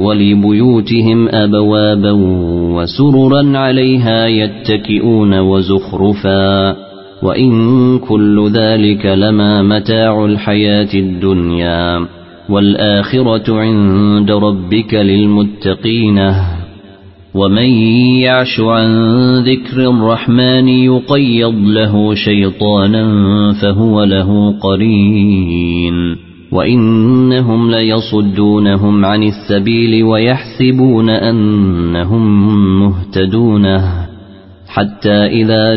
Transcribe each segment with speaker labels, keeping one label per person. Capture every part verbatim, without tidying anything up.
Speaker 1: ولبيوتهم أبوابا وسررا عليها يتكئون وزخرفا وإن كل ذلك لما متاع الحياة الدنيا والآخرة عند ربك للمتقين ومن يعش عن ذكر الرحمن يقيض له شيطانا فهو له قرين وإنهم ليصدونهم عن السبيل ويحسبون أنهم مهتدون حتى إذا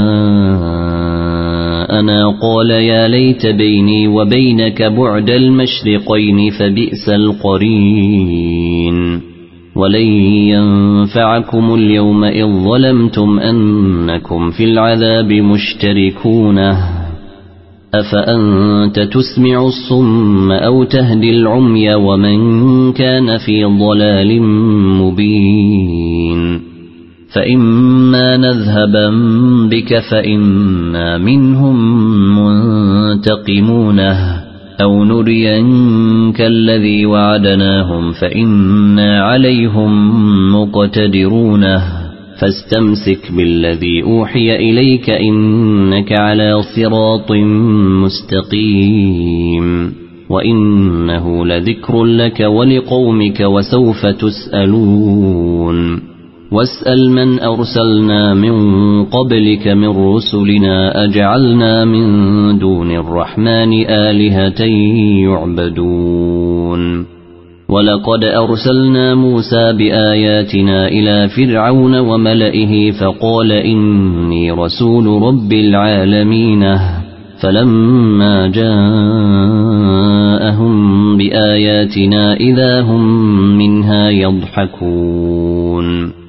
Speaker 1: جاءنا قال يا ليت بيني وبينك بعد المشرقين فبئس القرين ولن ينفعكم اليوم إذ ظلمتم أنكم في العذاب مشتركون أفأنت تسمع الصم أو تهدي العمي ومن كان في ضلال مبين فإما نذهبا بك فإنا منهم منتقمون أو نرينك الذي وعدناهم فإنا عليهم مقتدرون فاستمسك بالذي أوحي إليك إنك على صراط مستقيم وإنه لذكر لك ولقومك وسوف تسألون واسأل من أرسلنا من قبلك من رسلنا أجعلنا من دون الرحمن آلهة يعبدون ولقد أرسلنا موسى بآياتنا إلى فرعون وملئه فقال إني رسول رب العالمين فلما جاءهم بآياتنا إذا هم منها يضحكون